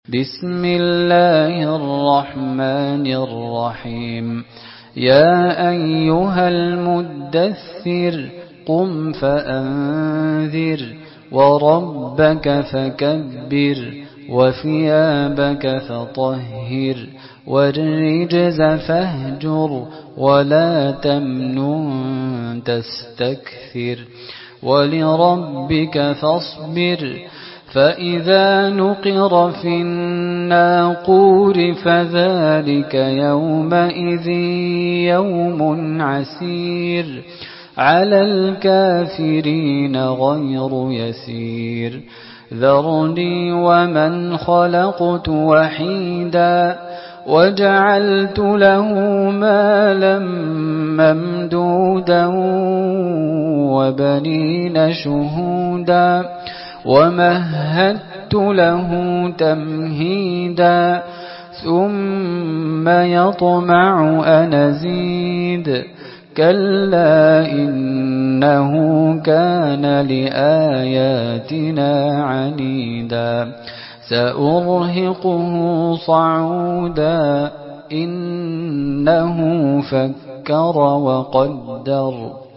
بسم الله الرحمن الرحيم يا أيها المدثر قم فأنذر وربك فكبر وثيابك فطهر والرجز فاهجر ولا تمنن تستكثر ولربك فاصبر فإذا نقر في الناقور فذلك يومئذ يوم عسير على الكافرين غير يسير ذرني ومن خلقت وحيدا وجعلت له مالا ممدودا وبنين شهودا ومهدت له تمهيدا ثم يطمع أن أزيد كلا إنه كان لآياتنا عنيدا سأرهقه صعودا إنه فكر وقدر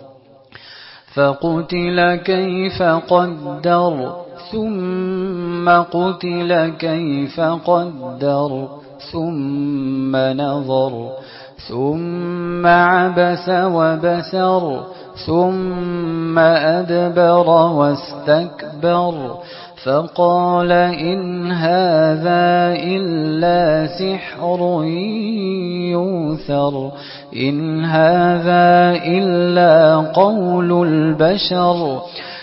فقتل كيف قدر ثم قتل كيف قدر ثم نظر ثم عبس وبسر ثم أدبر واستكبر فقال إن هذا إلا سحر يؤثر إن هذا إلا قول البشر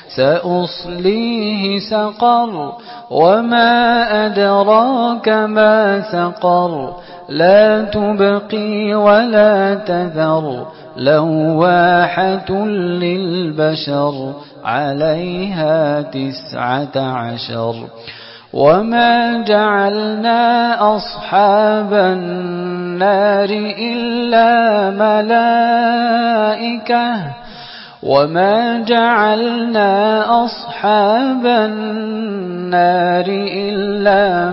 سأصليه سقر وما أدراك ما سقر لا تبقي ولا تذر لواحة للبشر عليها 19 وما جعلنا أصحاب النار إلا ملائكة وما جعلنا أصحاب النار إلا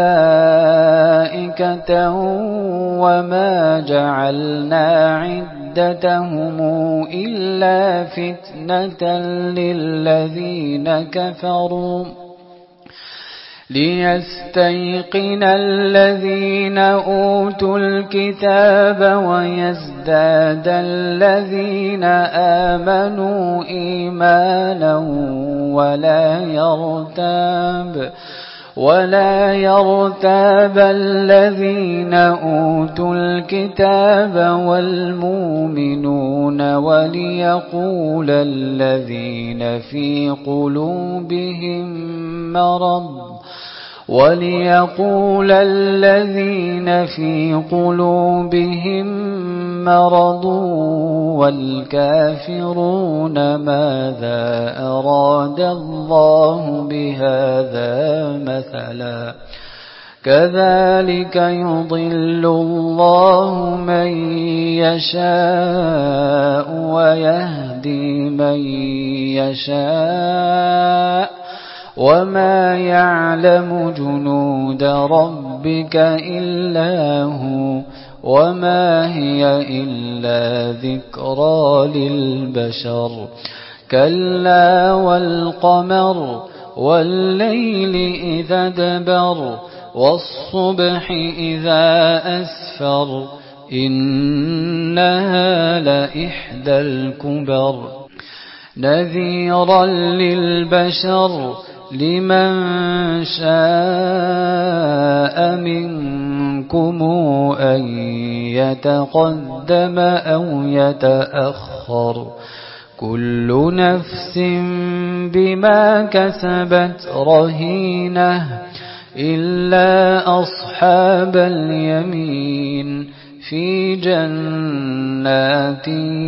ملائكة وما جعلنا عدتهم إلا فتنة للذين كفروا ليستيقن الذين أوتوا الكتاب ويزداد الذين آمنوا إيمانا ولا يرتاب الذين أوتوا الكتاب والمؤمنون وليقول الذين في قلوبهم مرض والكافرون ماذا أراد الله بهذا مثلا كذلك يضل الله من يشاء ويهدي من يشاء وما يعلم جنود ربك إلا هو وما هي إلا ذكرى للبشر كلا والقمر والليل إذا ادبر والصبح إذا أسفر إنها لإحدى الكبر نذيرا للبشر لمن شاء منكم أن يتقدم أو يتأخر كل نفس بما كسبت رهينة إلا أصحاب اليمين في جنات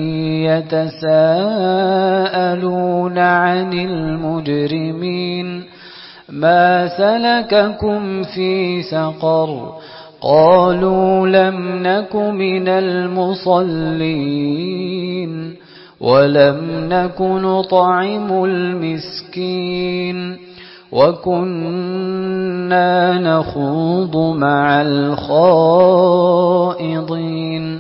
يتساءلون عن المجرمين ما سلككم في سقر قالوا لم نك من المصلين ولم نك نطعم المسكين وكنا نخوض مع الخائضين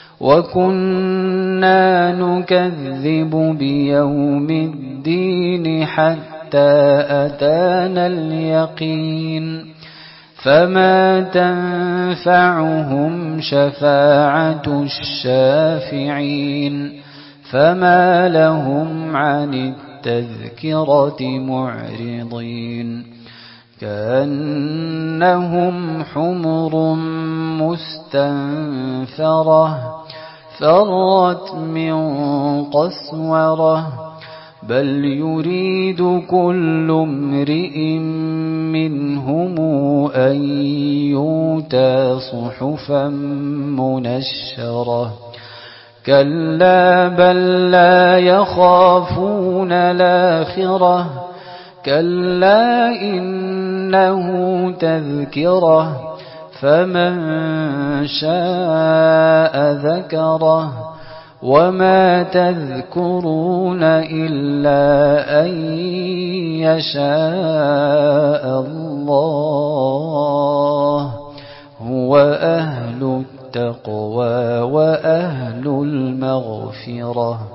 وكنا نكذب بيوم الدين حتى أتانا اليقين فما تنفعهم شفاعة الشافعين فما لهم عن التذكرة معرضين كأنهم حمر مستنفرة فرت من قسورة بل يريد كل امرئ منهم أن يؤتى صحفا منشرة كلا بل لا يخافون الآخرة كلا إنه تذكرة فمن شاء ذكره وما تذكرون إلا أن يشاء الله هو أهل التقوى وأهل المغفرة